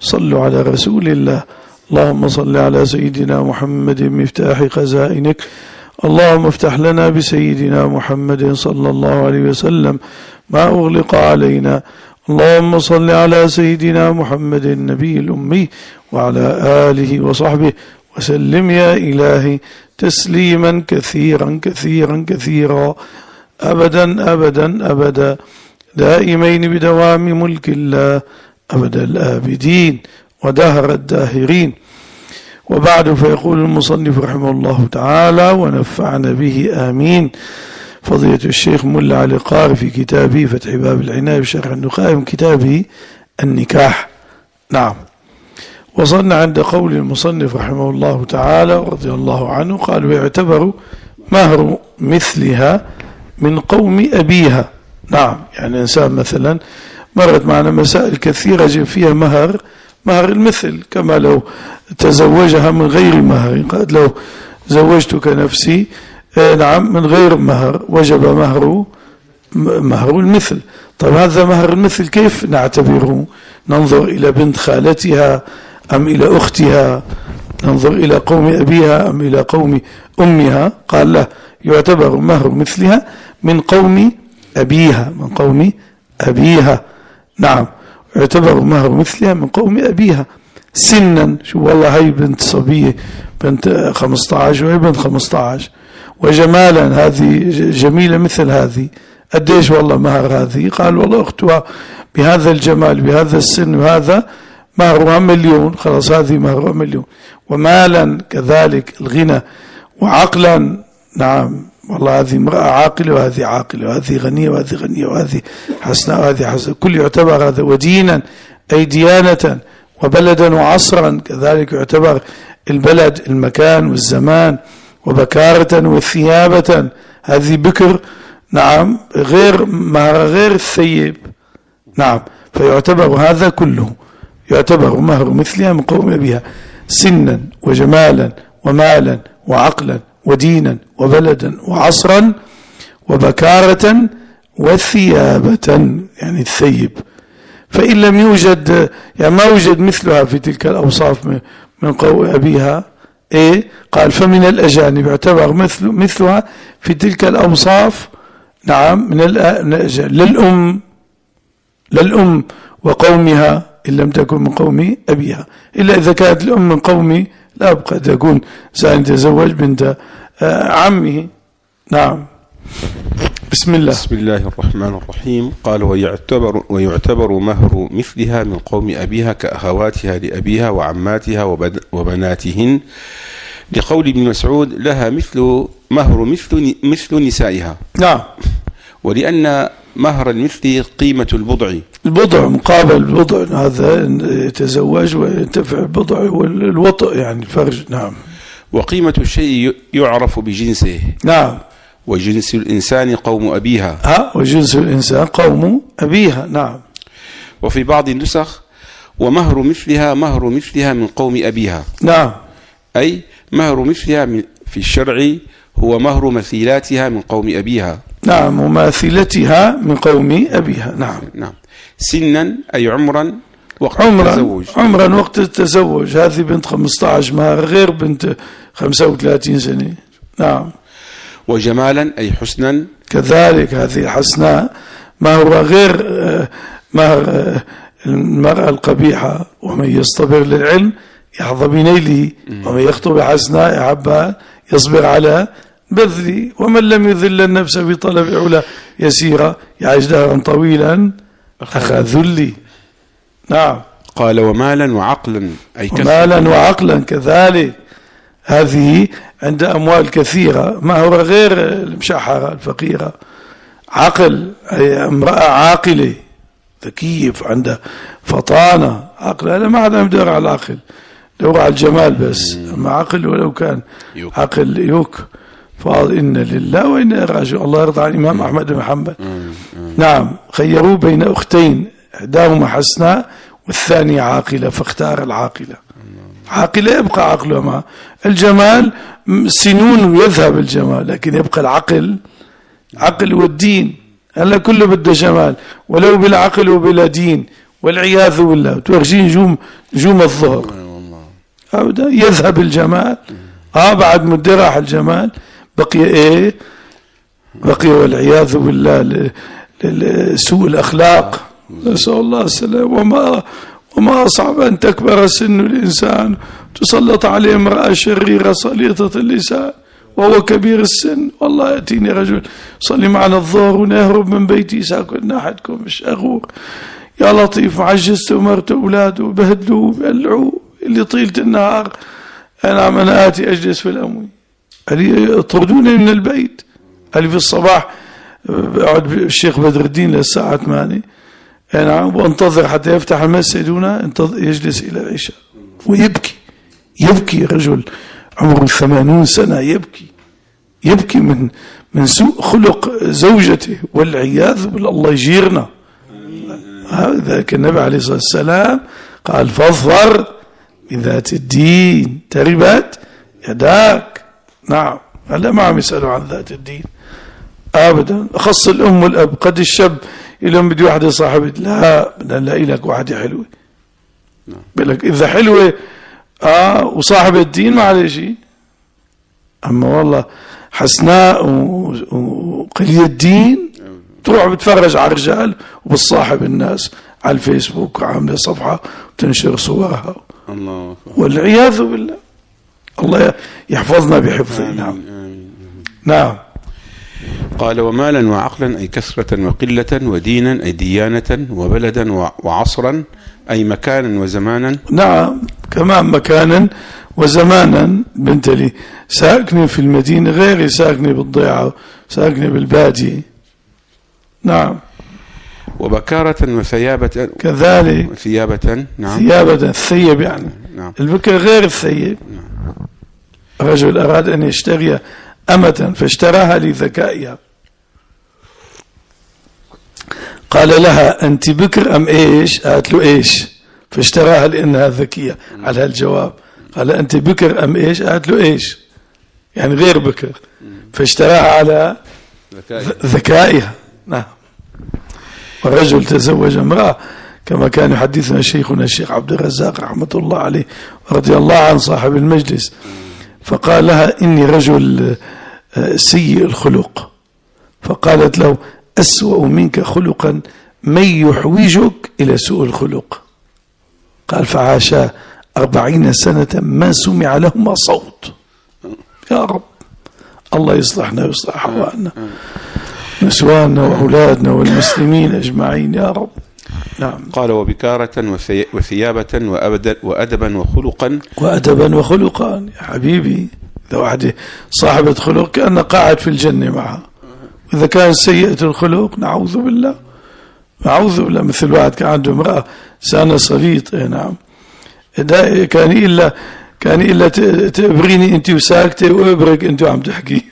صلوا على رسول الله. اللهم صل على سيدنا محمد مفتاح خزائنك. اللهم افتح لنا بسيدنا محمد صلى الله عليه وسلم ما أغلق علينا. اللهم صل على سيدنا محمد النبي الأمي وعلى آله وصحبه وسلم يا إلهي تسليما كثيرا كثيرا كثيرا أبدا أبدا أبدا دائمين بدوام ملك الله أبد الآبدين ودهر الداهرين. وبعد، فيقول المصنف رحمه الله تعالى ونفعنا به آمين فضيلة الشيخ ملا علي قاري في كتابه فتح باب العناية بشرح النخاع من كتابه النكاح. نعم. وصلنا عند قول المصنف رحمه الله تعالى رضي الله عنه قال ويعتبر مهر مثلها من قوم أبيها. نعم، يعني إنسان مثلا مرت معنا مسائل كثيرة فيها مهر المثل، كما لو تزوجها من غير مهر، قد لو زوجتك نفسي نعم من غير مهر وجب مهر المثل. طيب هذا مهر المثل كيف نعتبره؟ ننظر إلى بنت خالتها أم إلى أختها؟ ننظر إلى قوم أبيها أم إلى قوم أمها؟ قال لا، يعتبر مهر مثلها من قوم أبيها. نعم، يعتبر مهر مثلها من قوم أبيها سنا. شو والله هاي بنت صبية بنت 15 وهي بنت 15، وجمالا هذه جميلة مثل هذه، قديش والله مهر هذه؟ قال والله أختها بهذا الجمال بهذا السن وهذا مهرها 1,000,000، خلاص هذه مهرها 1,000,000. ومالا كذلك الغنى، وعقلا نعم والله هذه امرأة عاقلة وهذه عاقلة وهذه غنية وهذه غنية وهذه حسناء وهذه حسناء، كل يعتبر هذا. ودينا أي ديانة، وبلدا وعصرا كذلك يعتبر البلد المكان والزمان. وبكارة وثيابة، هذه بكر نعم غير مهر غير الثيب. نعم، فيعتبر هذا كله يعتبر مهر مثلها من قوم أبيها سنا وجمالا ومالا وعقلا ودينا وبلدا وعصرا وبكارة وثيابة، يعني الثيب. فإن لم يوجد، يعني ما وجد مثلها في تلك الأوصاف من قوم أبيها، قال فمن الأجانب يعتبر مثلها في تلك الأوصاف نعم من للأم وقومها إن لم تكن من قوم أبيها، إلا إذا كانت الأم من قوم لا قد يكون سائل تزوج بنت عمه. نعم. بسم الله الرحمن الرحيم. قال ويعتبر مهر مثلها من قوم أبيها كأخواتها لأبيها وعماتها وبناتهن، لقول ابن مسعود لها مهر مثل نسائها. نعم. ولأن مهر المثل قيمة البضع مقابل البضع، هذا يتزوج وينتفع البضع والوطء يعني الفرج. نعم. وقيمة الشيء يعرف بجنسه. نعم. وجنس الإنسان قوم أبيها. وجنس الإنسان قوم أبيها. نعم. وفي بعض النسخ ومهر مثلها من قوم أبيها. نعم. أي مهر مثلها في الشرع هو مهر مثيلاتها من قوم أبيها. نعم، وماثلتها من قوم أبيها. نعم. سنا أي عمرا وقت التزوج. هذه بنت 15 مهر غير بنت 35 سنة. نعم. وجمالا أي حسنا، كذلك هذه حسناء مهر غير مهر المرأة القبيحة. ومن يصطبر للعلم يحظى بنيله، ومن يخطب حسناء يحبها يصبر على بذلي، ومن لم يذل النفس بطلب علا يسيرا يعيش دهرا طويلا أخا ذلي. نعم. قال ومالا وعقلا أي مالا وعقلا كذلك، هذه عند أموال كثيرة مهر غير المشحرة الفقيرة. عقل أي امرأة عاقلة ذكية عندها فطانة عقل. أنا ما عاد مدور على العقل، دور على الجمال بس. أما عقل ولو كان عقل يوك فقال إن لله وإنا راجعون. الله يرضى عن الإمام أحمد بن حنبل. نعم. خيروا بين أختين إحداهما حسناء والثانية عاقلة، فاختار العاقلة. عاقلة يبقى عقلها مع الجمال، سنون يذهب الجمال، لكن يبقى العقل والدين. هلا كله بده جمال، ولو بالعقل وبلا دين والعياذ بالله. تورجيه نجوم الظهر أبدا يذهب الجمال. بعد مدة راح الجمال، بقي إيه؟ بقي والعياذ بالله سوء الأخلاق، نسأل الله السلام. وما أصعب أن تكبر سن الإنسان تسلط عليه امرأة شريرة صليطة اللسان وهو كبير السن. والله يأتيني رجل صلي معنا الظهر ونهرب من بيتي ساكن أحدكم مش أغور يا لطيف، عجزت ومرت أولاده وبهدلوه وبقلعوه اللي طيلة النهار أنا آتي أجلس في الأموي، قال يطردوني من البيت. قال في الصباح أقعد الشيخ بدر الدين للساعة 8 وانتظر حتى يفتح المسجد هنا يجلس إلى العشاء ويبكي رجل عمره 80 سنة يبكي من سوء خلق زوجته والعياذ بالله. الله يجيرنا. هذا النبي عليه الصلاة والسلام قال فاظفر بذات الدين تربت يداك. نعم هلا ما عم يسألوا عن ذات الدين أبدا، أخص الأم والأب. قد الشاب يقول بدي واحدة صاحبة، لا بدنا نلاقي لك واحدة حلوة. بقولك إذا حلوة وصاحب الدين ما عليه شيء، أما والله حسناء وقليل الدين تروح بتفرج على الرجال وبتصاحب الناس على الفيسبوك وعاملة صفحة وتنشر صورها. الله والعياذ بالله. الله يحفظنا بحفظه. نعم. قال ومالا وعقلا أي كثرة وقلة، ودينا أي ديانة، وبلدا وعصرا أي مكانا وزمانا. نعم كمان مكانا وزمانا. بنت لي ساكنة في المدينة غيري ساكنة بالضيعة ساكنة بالبادية. نعم. وبكارة وثيابة كذلك. ثيابة. نعم. ثيابة الثيب يعني. نعم. البكر غير الثيب. نعم. رجل أراد أن يشتري أمة فاشتراها لذكائها، قال لها أنت بكر أم إيش؟ قالت له إيش؟ فاشتراها لأنها ذكية على هالجواب. قال أنت بكر أم إيش؟ قالت له إيش؟ يعني غير بكر، فاشتراها على ذكائها. نعم. والرجل تزوج امرأة كما كان يحدثنا شيخنا الشيخ عبد الرزاق رحمة الله عليه رضي الله عن صاحب المجلس، فقال لها إني رجل سيء الخلق، فقالت له أسوأ منك خلقا من يحوجك إلى سوء الخلق. قال فعاشا 40 سنة ما سمع لهما صوت. يا رب الله يصلحنا ويصلح أحوالنا نسواننا وأولادنا والمسلمين أجمعين يا رب. نعم. قال وبكارة وثيابة وأدبا وخلقا. وأدبا وخلقا يا حبيبي، إذا واحدة صاحبة خلق كأنه قاعد في الجنة معها، إذا كان سيئة الخلق نعوذ بالله مثل واحد كان عنده امرأة سانة صليط. نعم. كان إلا تبريني أنت وساكتة وإبرك أنت وعم تحكي.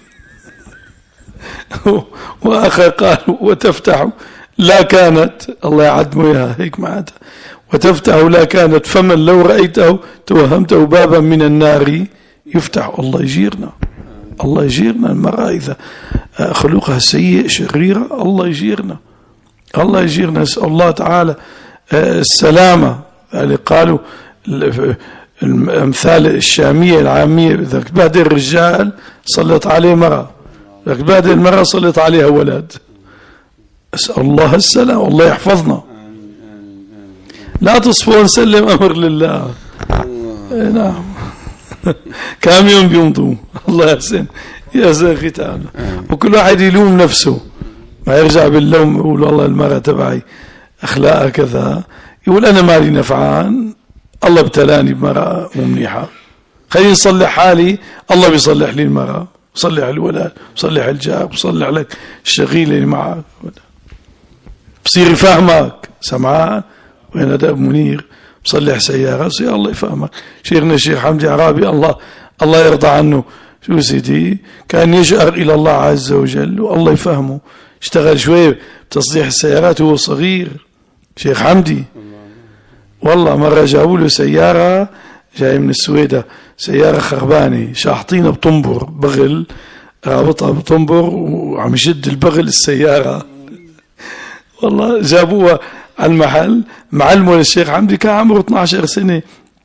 وآخر قال وتفتح لا كانت، الله يعدمه إياها هيك معناتها، وتفتح لا كانت فمن لو رأيته توهمته بابا من النار يفتح. الله يجيرنا المرأة إذا خلقها سيء شريرة الله يجيرنا. نسأل الله تعالى السلامة. يعني قالوا الأمثال الشامية العامية إذا كبادر الرجال صلت عليه مرأة، إذا كبادر المرأة صلت عليها ولد. أسأل الله السلام والله يحفظنا. لا تصفوا نسلم أمر لله. نعم. كم يوم بيمضوا الله يحسن يا زاخي تعالى، وكل واحد يلوم نفسه، ما يرجع باللوم يقول والله المرأة تبعي أخلاقها كذا، يقول أنا مالي نفعان، الله ابتلاني بمرأة ممنيحة، خليني نصلح حالي، الله بيصلح لي المرأة، بصلح الولد، بصلح الجار، بصلح لك الشغيل اللي معك، بصير يفهمك سمعان. وين هذا منير بصلح سيارة صير الله يفهمك. شيخنا الشيخ حمدي عرابي الله يرضى عنه، شو سيدي كان يجأر إلى الله عز وجل والله يفهمه، اشتغل شوي بتصليح السيارات وهو صغير شيخ حمدي. والله مرة جابوا له سيارة جاي من السويدة، سيارة خربانة شاحطينها بطنبر بغل، رابطها بطنبر وعم يشد البغل السيارة. والله جابوها على المحل. معلمه للشيخ حمدي كان عمره 12 سنة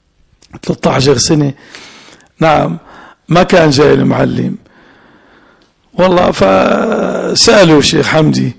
13 سنة. نعم ما كان جاي المعلم والله. فسألوا الشيخ حمدي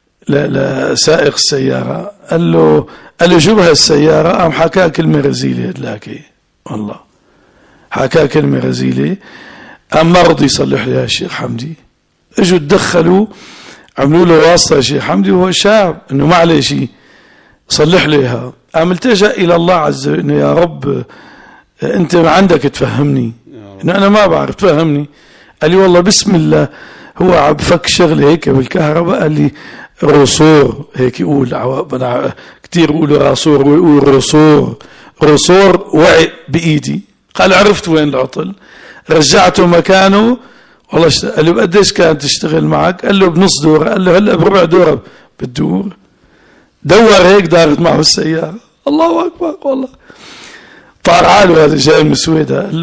لسائق السيارة، قال له شو بهالسيارة؟ قام حكى كلمة رزيلة هدلاكي والله، حكى كلمة رزيلة. قام ما رضي يصلح لها الشيخ حمدي. اجوا تدخلوا عملوا له واسطة الشيخ حمدي وهو شاب انه ما عليه شيء صلح لها. قام التجأ الى الله عز وجل انه يا رب انت ما عندك تفهمني، انه انا ما بعرف تفهمني. قال لي والله بسم الله هو عم فك شغله هيك بالكهرباء، قال لي رصور هيك يقول، انا كثير بقولوا راسور ويقول رصور وعي بايدي. قال عرفت وين العطل، رجعته مكانه والله. قال له قديش كانت تشتغل معك؟ قال له بنص دورة. قال له هلا بربع دورة بتدور. دور هيك دارت معه السيارة. الله اكبر والله. طار عاله هذا جاي من السويدة. قال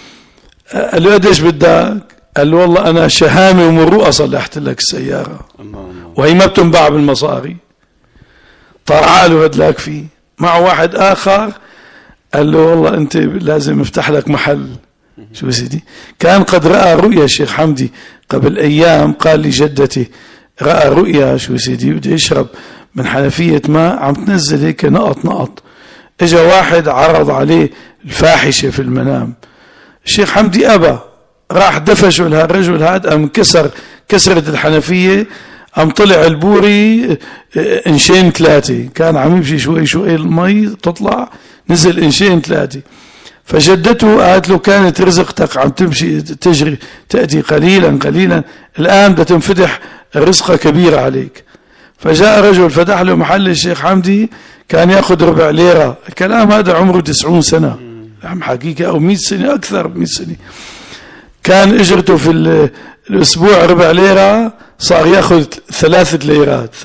له قديش بدك؟ قال له والله انا شهامة ومروءة صلحت لك السيارة وهي ما بتنباع بالمصاري. طار عاله هدلاك فيه. مع واحد اخر قال له والله انت لازم افتح لك محل. شو سيدي؟ كان قد رأى رؤيا الشيخ حمدي قبل ايام، قال لي جدتي رأى رؤيا شو سيدي بده يشرب من حنفية ماء عم تنزل هيك نقط. اجا واحد عرض عليه الفاحشة في المنام. الشيخ حمدي ابى، راح دفشه لهالرجل هذا، قام كسرت الحنفية، قام طلع البوري انشين 3. كان عم يمشي شوي المي تطلع، نزل انشين 3. فجدته قالت له كانت رزقتك عم تمشي تجري تأتي قليلا، الآن بتنفتح الرزقة كبيرة عليك. فجاء رجل فتح له محل الشيخ حمدي، كان يأخذ ربع ليرة. الكلام هذا عمره 90 سنة عم حقيقة، أو 100 سنة، أكثر 100 سنة. كان اجرته في الأسبوع ربع ليرة، صار يأخذ 3 ليرات.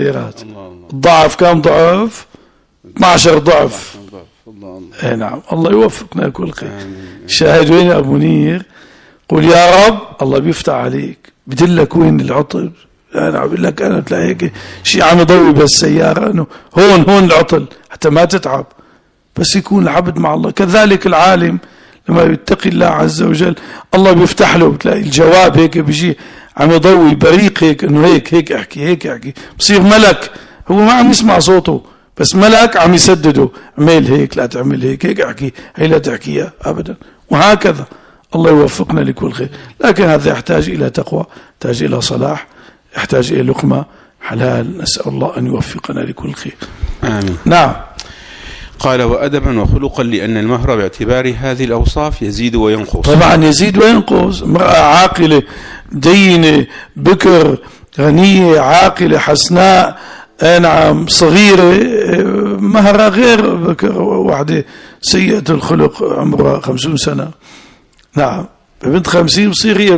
الضعف كم ضعف؟ 12 ضعف. اي نعم. الله يوفقنا لكل خير. شاهد وين يا ابو منير؟ قول يا رب الله بيفتح عليك، بدلك وين العطل. انا بقول لك انا بتلاقي هيك شيء عم يضوي بالسياره انه هون العطل حتى ما تتعب، بس يكون العبد مع الله. كذلك العالم لما يتقي الله عز وجل الله بيفتح له، بتلاقي الجواب هيك بيجي عم يضوي بريق هيك انه هيك احكي بصير ملك. هو ما عم يسمع صوته بس ملك عم يسدده، اعمل هيك لا تعمل هيك احكي هي لا تحكيها ابدا. وهكذا الله يوفقنا لكل خير. لكن هذا يحتاج الى تقوى، يحتاج الى صلاح، يحتاج الى لقمة حلال. نسأل الله ان يوفقنا لكل خير. آمين. نعم. قال وأدبا وخلقا، لأن المهر باعتبار هذه الأوصاف يزيد وينقص. طبعا يزيد وينقص. امرأة عاقلة دينة بكر غنية عاقلة حسناء نعم صغيرة مهرها غير بكر واحدة سيئة الخلق عمرها 50 سنة. نعم بنت 50 بصير هي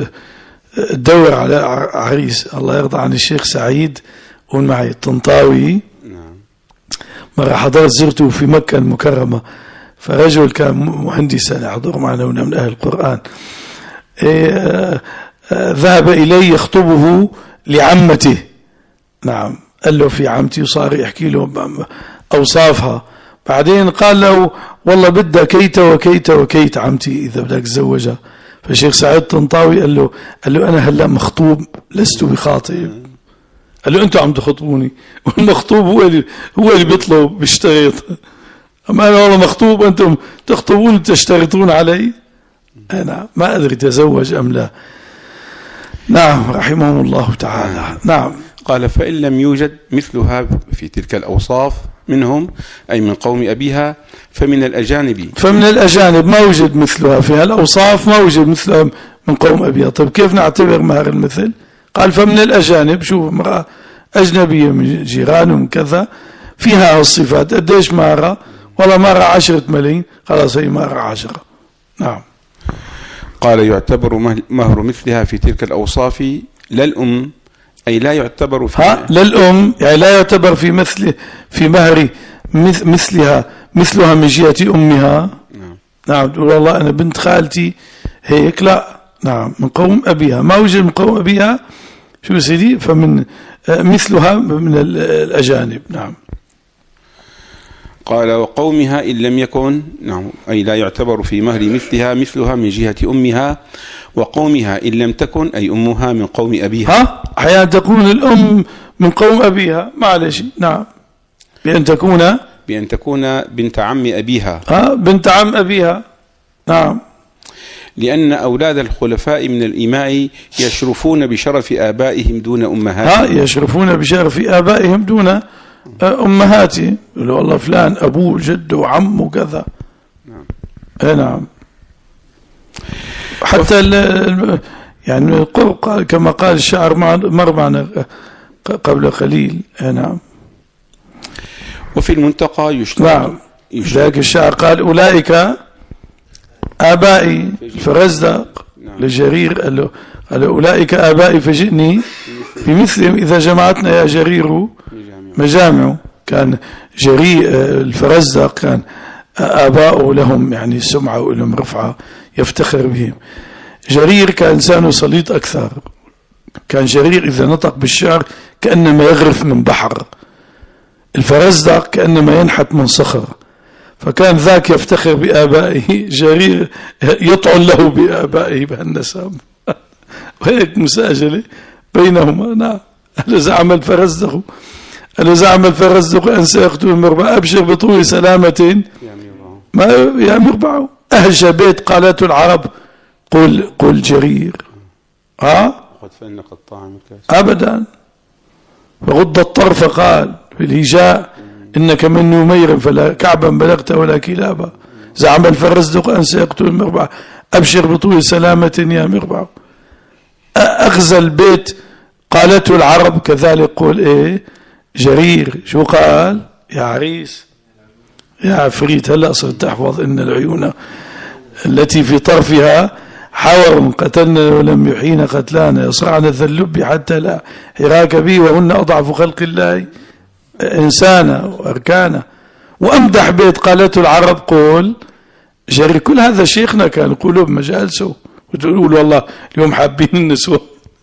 تدور على عريس. الله يرضى عن الشيخ سعيد قول معي الطنطاوي. مرة حضرت زرته في مكة المكرمة، فرجل كان مهندسا يحضر معنا من أهل القرآن. ذهب إليه يخطبه لعمته. نعم قال له في عمتي، وصار يحكي له أوصافها. بعدين قال له والله بدها كيت وكيت وكيت عمتي إذا بدك تزوجها. فالشيخ سعيد طنطاوي قال له أنا هلأ مخطوب لست بخاطب. قال له أنتوا عم تخطبوني، والمخطوب هو اللي بيطلب بيشترط. أما أنا والله مخطوب أنتم تخطبون تشترطون علي. أنا ما أدري تزوج أم لا. نعم رحمهم الله تعالى. نعم. قال فإن لم يوجد مثلها في تلك الأوصاف منهم أي من قوم أبيها فمن الأجانب ما وجد مثلها في هالأوصاف، ما وجد مثلها من قوم أبيها. طيب كيف نعتبر مهر المثل؟ قال فمن الأجانب. شوف امرأة أجنبية من جيرانهم كذا فيها الصفات، قديش مهرها؟ والله مهرها 10 ملايين، خلاص هي مهرها 10. نعم. قال يعتبر مهر مثلها في تلك الأوصاف للأم، أي لا يعتبر للأم، يعني لا يعتبر في مهر مثلها من جهة أمها. نعم والله أنا بنت خالتي هيك لا. نعم من قوم أبيها، ما وجد من قوم أبيها شو سيدي، فمن مثلها من الأجانب. نعم. قال وقومها إن لم يكن، نعم، أي لا يعتبر في مهر مثلها من جهة أمها، وقومها إن لم تكن أي أمها من قوم أبيها. أحيانا تكون الأم من قوم أبيها، معلش، نعم، بأن تكون بنت عم أبيها، بنت عم أبيها، نعم، لأن أولاد الخلفاء من الإماء يشرفون بشرف آبائهم دون أمهاتهم. يشرفون بشرف آبائهم دون أمهاتهم، يقولوا والله فلان أبوه جده وعمه كذا. نعم. نعم. حتى يعني القرب كما قال الشاعر مر معنا قبل قليل. نعم. وفي المنتقى يشترط. نعم. ذاك الشاعر قال أولئك آبائي الفرزدق لجرير، قال له أولئك آبائي فجئني بمثلهم إذا جمعتنا يا جرير مجامع. كان جرير الفرزدق كان آباؤه لهم يعني سمعة ولهم رفعة يفتخر بهم. جرير كان إنسانه سليط أكثر، كان جرير إذا نطق بالشعر كأنما يغرف من بحر، الفرزدق كأنما ينحت من صخر، فكان ذاك يفتخر بآبائه، جرير يطعن له بآبائه بهالنسب. وهيك مساجلة بينهما. نعم. زعم الفرزدق أن سيقتل المربع، أبشر بطول سلامة ما يا مربع. أهج بيت قالت العرب قل جرير. أبدا. فغض الطرف قال في الهجاء إنك من نمير فلا كعبا بلغت ولا كلابا. زعم الفرزدق أن سيقتل المربع، أبشر بطول سلامة يا مربع. أغزى البيت قالته العرب، كذلك قول جرير. شو قال؟ يا عريس يا عفريت، هلأ صرت تحفظ إن العيون التي في طرفها حور قتلنا ولم يحين قتلانا، يصرعن ذا اللب حتى لا حراك به، وهن أضعف خلق الله إنسانا وأركانا. وأمدح بيت قالته العرب قول جرير. كل هذا شيخنا كان يقولوا بمجالسه، وتقول والله اليوم حابين النسوة.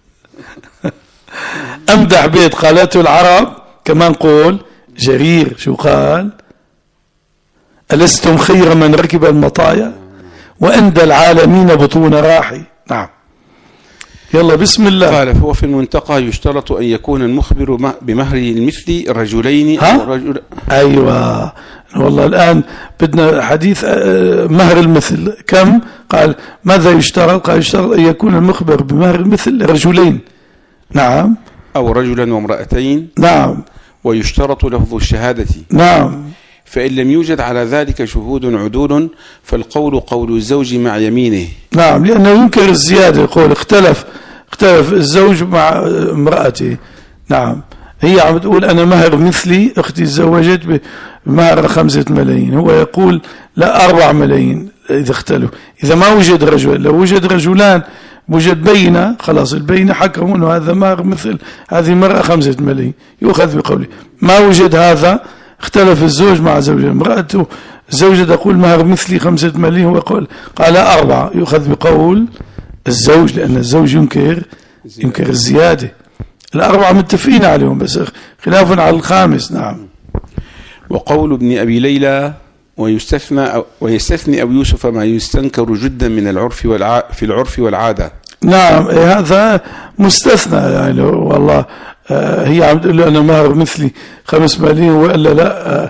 أمدح بيت قالته العرب كمان قول جرير. شو قال؟ ألستم خير من ركب المطايا وأندى العالمين بطون راحي. نعم. يلا بسم الله. قال هو في المنتقى يشترط أن يكون المخبر بمهر المثل رجلين أو رجل. أيوة والله الآن بدنا حديث مهر المثل. كم؟ قال ماذا يشترط؟ قال يشترط أن يكون المخبر بمهر المثل رجلين. نعم. أو رجلا وامرأتين. نعم. ويشترط لفظ الشهادة. نعم. فإن لم يوجد على ذلك شهود عدول فالقول قول الزوج مع يمينه. نعم، لأنه ينكر الزيادة. يقول اختلف الزوج مع امرأته. نعم. هي عم تقول أنا مهر مثلي، أختي تزوجت بمهر 5 ملايين، هو يقول لا 4 ملايين. إذا اختلف، إذا ما وجد رجل، لو وجد رجلان وجد بينة، خلاص البينة حكموا أنه هذا مهر مثل هذه مرأة 5 ملايين، يؤخذ بقوله. ما وجد هذا، اختلف الزوج مع زوجه، امرأته الزوجة تقول مهر مثلي 5 ملايين، هو قال 4، يؤخذ بقول الزوج، لأن الزوج ينكر الزيادة. 4 متفقين عليهم، بس خلاف على 5. نعم. وقول ابن أبي ليلى ويستثني أبو يوسف ما يستنكر جدا من العرف في العرف والعادة. نعم، هذا مستثنى يعني. والله هي عم تقول له أنا مهر مثلي 5 ملايين، وإلا لا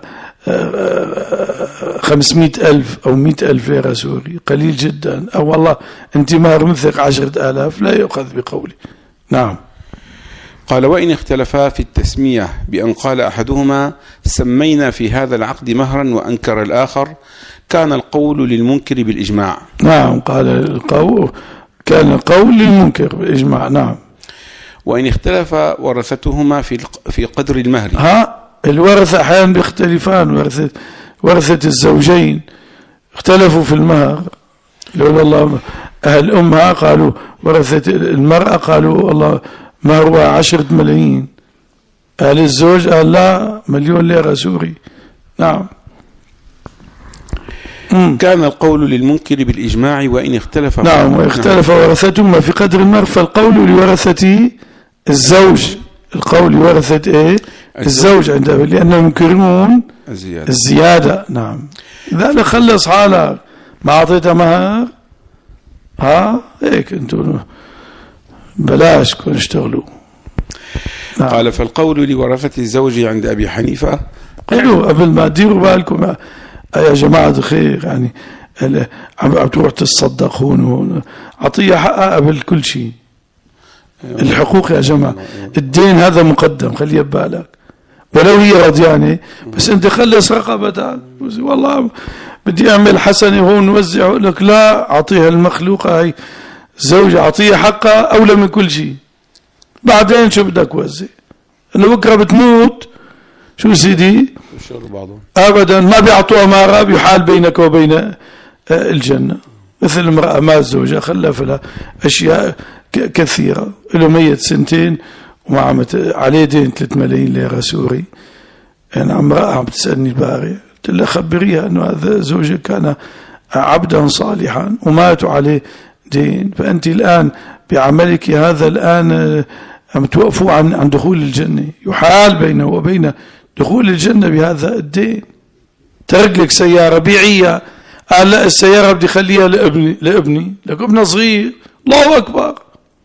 500,000 أو 100,000 ليرة سوري، قليل جدا. أو والله أنت مهر مثلك 10,000، لا يؤخذ بقولي. نعم. قال وإن اختلفا في التسمية بأن قال أحدهما سمينا في هذا العقد مهرا وأنكر الآخر كان القول للمنكر بالإجماع. نعم. كان القول للمنكر بالإجماع. نعم. وإن اختلف ورثتهما في قدر المهر. الورثة أحيانا بيختلفان، ورثة الزوجين اختلفوا في المهر. لولا الله أهل أمها قالوا ورثة المرأة قالوا والله مهرها 10 ملايين، أهل الزوج قال لا 1,000,000 ليرة سوري. نعم. كان القول للمنكر بالإجماع وإن اختلف. نعم. واختلف ورثتهما في قدر المهر فالقول لورثة الزوج. القول لورثة الزوج عنده، لأنهم ينكرون الزيادة. نعم. إذا خلص حالك، ما أعطيته مهر، هيك أنتم بلاش كون اشتغلوا. نعم. قال فالقول لورثة الزوج عند أبي حنيفة، قالوا قبل ما تديروا بالكم يا جماعة الخير، يعني عم تروح تصدق هون، عطية حقها قبل كل شيء. الحقوق يا جماعة، الدين هذا مقدم، خليه ببالك، ولو هي رضيانة، بس انت خلص رقبتك. والله بدي اعمل حسنة هون نوزع، لك لا، اعطيها المخلوقة هي زوجة، اعطيها حقها اولى من كل شيء. بعدين شو بدك وزع؟ انه بكره بتموت، شو سيدي ابدا ما بيعطوها مهر، بيحال بينك وبين الجنة. مثل امرأة مات زوجها، خلف لها اشياء كثيرة، له ميت 2 سنين وما عليه دين 3 ملايين ليرة سوري. يعني امرأة عم تسألني البارح، قلت لها خبريها انه هذا زوجك كان عبدا صالحا وماتوا عليه دين، فأنت الآن بعملك هذا الآن عم توقفوا عن دخول الجنة، يحال بينه وبين دخول الجنة بهذا الدين. ترك لك سيارة بيعية، قال لا السيارة بدي خليها لابني، لك ابنه صغير، الله أكبر.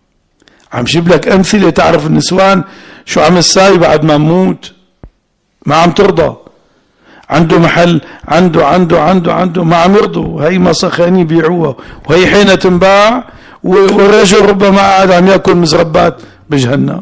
عم شيب لك أمثلة تعرف النسوان شو عم تساوي بعد ما نموت، ما عم ترضى. عنده محل، عنده ما عم يرضوا، هي مسخاني بيعوها، وهي حين تنباع، والرجل ربما قاعد عم ياكل مزربات بجهنم.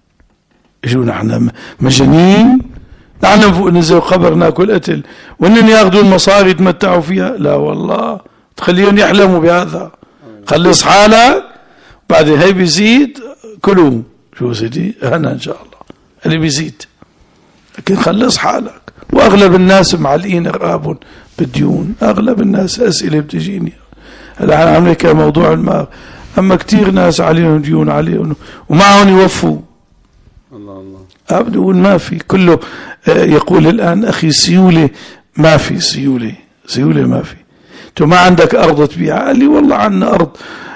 شو نحن مجانين؟ نحن فوق نزل قبر ناكل قتل، وانن ياخذوا المصاري يتمتعوا فيها؟ لا والله، تخليهم يحلموا بهذا. خلص حالك، بعدين هي بيزيد كلوا، شو سيدي انا ان شاء الله اللي بيزيد، لكن خلص حالك. واغلب الناس معلقين رقابهم بالديون، اغلب الناس اسئله بتجيني هلا انا عم نحكي موضوع المال، اما كثير ناس عليهم ديون عليهم ومعهم يوفوا. الله بقول ما في، كله يقول الان اخي سيوله، ما في سيوله ما في. انت ما عندك ارض تبيعها؟ قال لي والله عندنا ارض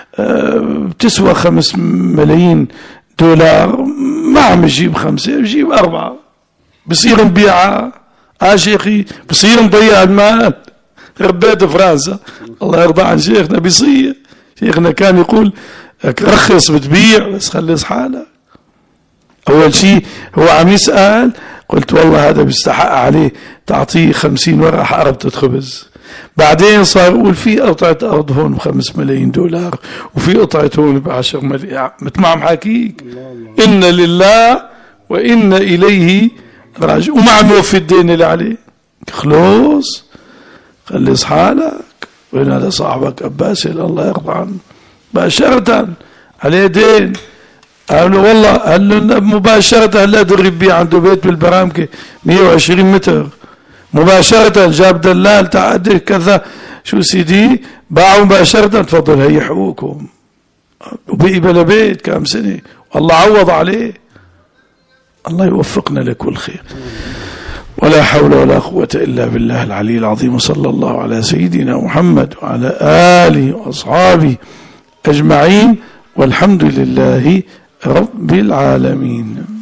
بتسوى 5 ملايين دولار، ما عم يجيب 5، بجيب 4، بصير نبيعها. شيخي بصير نضيع المال، ربيت فرنسا، الله يرضى عن شيخنا، بيصير شيخنا كان يقول رخص بتبيع بس خلص حالك. اول شيء هو عم يسأل، قلت والله هذا بيستحق عليه تعطيه 50 ورقة حقربة خبز. بعدين صار يقول في قطعة أرض هون ب5 ملايين دولار، وفي قطعة هون ب10 ملايين، مثل ما عم حكيك، إن لله وإن إليه راجع، وما عم يوفي الدين اللي عليه. خلص خلص حالك. وين هذا صاحبك أباسل الله يرضى عنه، مباشرة عليه دين. قالوا والله، قال له مباشرة هلا دربي عنده بيت بالبرامكة 120 متر، مباشرة جاب دلال تعدل كذا، شو سيدي باعوا مباشرة، تفضل هي حقوقكم. وبقي بلا بيت كم سنة، والله عوض عليه. الله يوفقنا لكل خير، ولا حول ولا قوة إلا بالله العلي العظيم. صلى الله على سيدنا محمد وعلى آله وأصحابه أجمعين، والحمد لله رب العالمين.